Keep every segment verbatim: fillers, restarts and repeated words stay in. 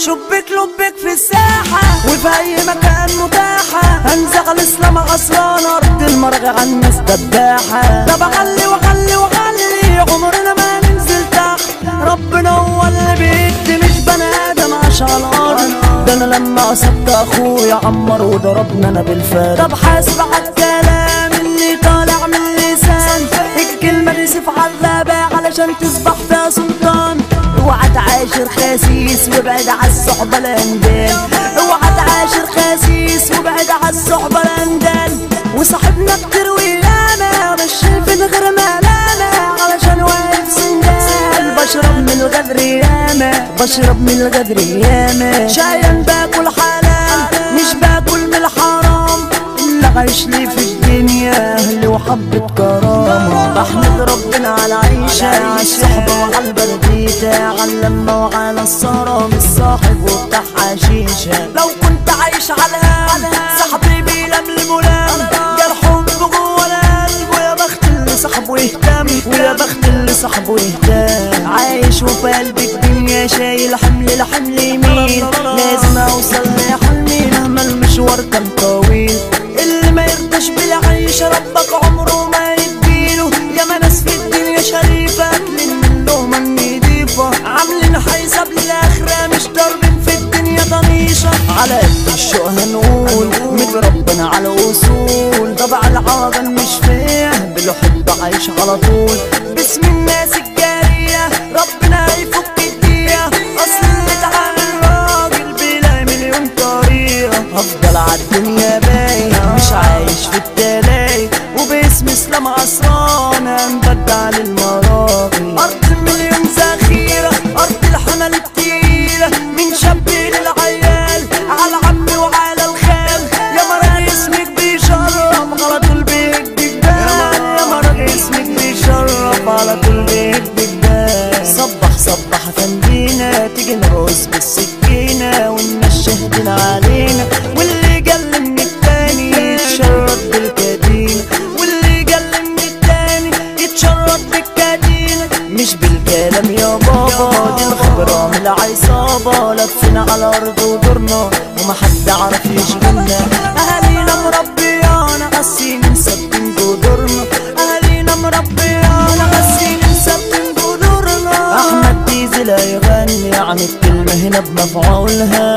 شبك لبك في الساحة وفي اي مكان متاحة، هنزغ الاسلام غصران ارض المرغى عن الناس دباحة. طب اغلي واغلي واغلي عمرنا ما ننزل تحت، ربنا هو اللي بيدي مش بني ادم عاش على الارض. ده انا لما قصدت اخويا عمر وضربنا انا بالفارق. طب حاسب على الكلام اللي طالع من اللسان، الكلمة دي سيف عذابة علشان تصبح فيها سلطان. اوعى تعاشر خسيس وابعد عالصحبة الاندال، اوعى تعاشر خسيس وابعد عالصحبة الاندال. وصاحبنا كتير ويانا مش من غير ملامة علشان واقف سندال. بشرب من الغدر ياما بشرب من الغدر ياما، شايان باكل حلال مش باكل من الحرام. اللي عايش لي في الدنيا اهلي وحبة كرامة، بحمد ربنا على عيشة على الصحبة وعلى البرديتة، على اللمة وعلى السهرة مش صاحب وبتاع حشيشة. لو كنت عايش على الهام صاحبي بيلملم ولام، جرحهم بجوه القلب ويا بخت اللي صاحبه يهتم، ويا بخت اللي صاحبه يهتم. عايش وفي قلبي الدنيا شايل حمل لحمل يمين، لازم اوصل لحلمي مهما المشوار كان طويل. اللي ما يرضاش بالعيش ربك عمره ما يديله، ياما ناس في الدنيا شريفة اكلين من لقمة نضيفة، عاملين حساب للآخرة مش ضاربين في الدنيا طنيشة. على قد الشوق هنقول مد ربنا على وصول، طبع العاقل مش فيه بالحب عايش على طول. باسم الناس الجارية ربنا هيفك الدنيا، اصل اللي تعامل راجل بلا مليون طريقة. هفضل عالدنيا بايع مش عايش في التلاقي، وباسم اسلام عصران هنبدع للمراقي. ارض المليون ذخيرة ارض الحمل التقيلة، من شاب للعيال على عمي وعلى الخال. يا مرة اسمك بيشرف على طول بيهد جبال، يا مرة اسمك بيشرف على طول بيهد جبال. صبح صبح فندينا تيجي نرقص بالسكينة والناس شاهدين علينا، واللي جل من التاني يتشرط بالكدينة، واللي جل من التاني يتشرط بالكدينة. مش بالكلام يا بابا دي الخبرة من العصابة، لفينا على الأرض ودورنا ومحد عرف يشغلنا. أهالينا مربيانا غسين مثبتين جذورنا، أهالينا مربيانا غسين مثبتين جذورنا. أحمد ديزل هيغني عن الكلمة هنا بمفعولها.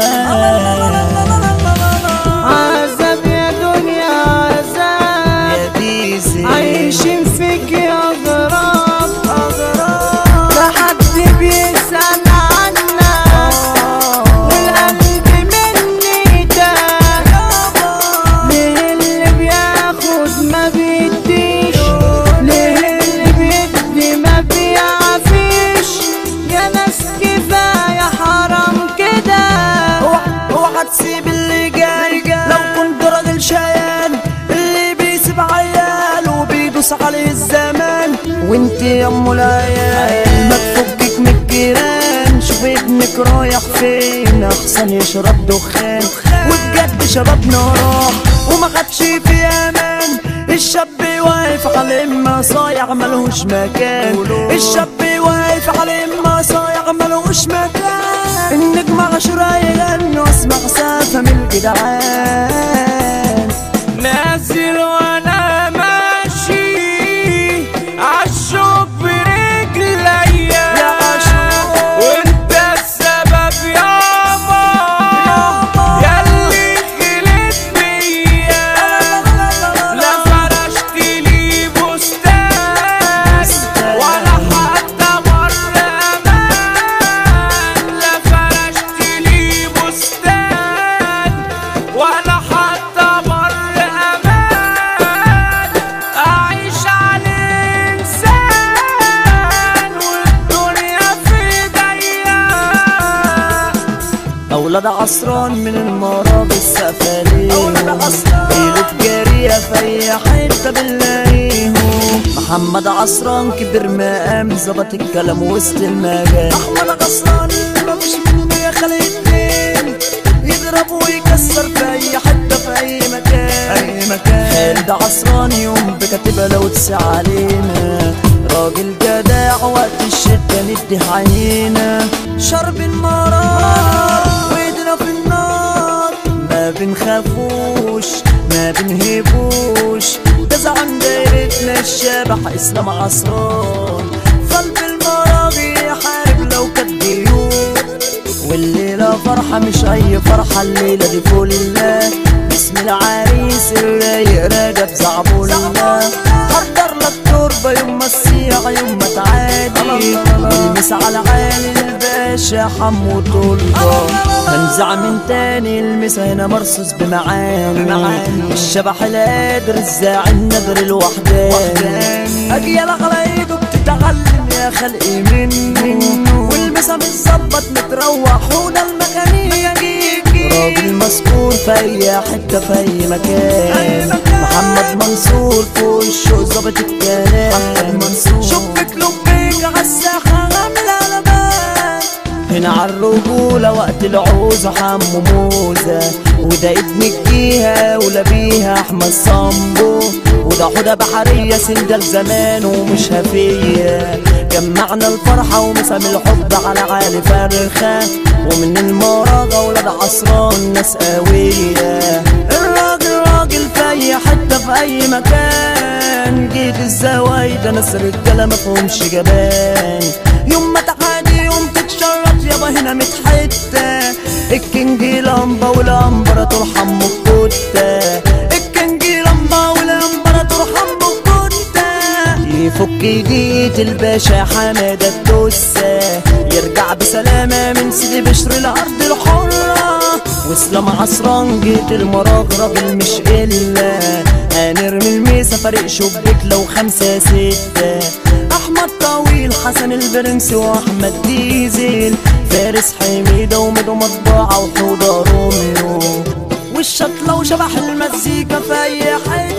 عذاب يا دنيا عذاب يا ديزل عايشين فيك يا غراب أغراب، لا حد بيسأل عنا والقلب مني تاه. ليه اللي بياخد ما بيديش، ليه اللي بيدي ما بيعفيش. يا ناس كفاية حرام كده، اوعى تسيب اللي جاي. لو كنت راجل شيان اللي بيسيب عيال وبيدوس عليه الزمان، وانت يا ام العيال ما تفكك من الجيران. شوف ابنك رايح فين احسن يشرب دخان، وبجد شبابنا راح وما خدش في امان. الشاب واقف على اما صايع ملهوش مكان، الشاب واقف على اما صايع ملهوش مكان. النجم عشرة يغني واسمع سافة من الجدعان. نازل وانا ماشي عالشوق برجليا، وانت السبب يابا ياللي خلت بيا. لا فرشت لي بستان ولا حتى مرة امان، لا فرشت لي بستان ولا حتى مرة امان. اعيش على انسان والدنيا في ايديا. اولاد عصران من المراب السفالين، اولاد عصران ليلة جارية في اي حتة بنلاقيهم. محمد عصران كبر مقام ظبط الكلام وسط المجال. احمد عصران مفيش منه يا خالد اتنين، يضرب ويكسر في اي حتة في اي مكان اي مكان. خالد عصران يوم بكاتبة لو تسع علينا، راجل جدع وقت الشدة ندي عينا. شرب المرار بنخافوش ما بنهيبوش، ده زعم دايرتنا الشبح اسلام عصران. قلب المراغي يحارب لو كانت جيوب، والليلة فرحة مش أي فرحة، الليلة دي فلة باسم العريس الرايق رجب زعبولة. حضر لك تربة يوم ما الصيغة يوم ما تعادي، المس على عالي الباشا حمو طلبة. هنزع من تاني المسا هنا مرصوص بمعاني، الشبح القادر الزاعي النذر الوحداني. أجيال على ايده بتتعلم يا خلقي منه، والمسا متظبط متروح وده المكانية راجل مذكور في اي حته في اي مكان. محمد منصور فوق الشوق ظابط الكلام، شبك لبيك عالساحه عامله لبان. هنا عالرجوله وقت العوزه حمو موزه، وده ابن الجيهه ولا بيها احمد صامبو، وده حوده بحريه سندل زمان ومش هفيه. جمعنا الفرحه ومسام الحب على عالي فرخه، ومن المراغة ولاد عصران ناس قوية. الراجل راجل في أي حتة في أي مكان، جيت الزوايدة ناس رجالة مفهومش جبان. يوم ما تعادي يوم تتشرط يابا هنا ميت حتة، الكنجي لمبة والامبراطور حمو الكتة، الكنجي لمبة والامبراطور حمو الكتة. يفك ايديت الباشا حمادة الدسة، يرجع بسلامة من سيدي بشر الأرض الحرة. واسلام عصران جيت المراغ راجل مش إلا، هنرمي الميسة فريق شبك لو خمسة ستة. أحمد طويل حسن البرنسي وأحمد ديزل، فارس حميدة وميدو مطبعة وحوضة روميو، والشطلة وشبح المزيكا في أي حتة.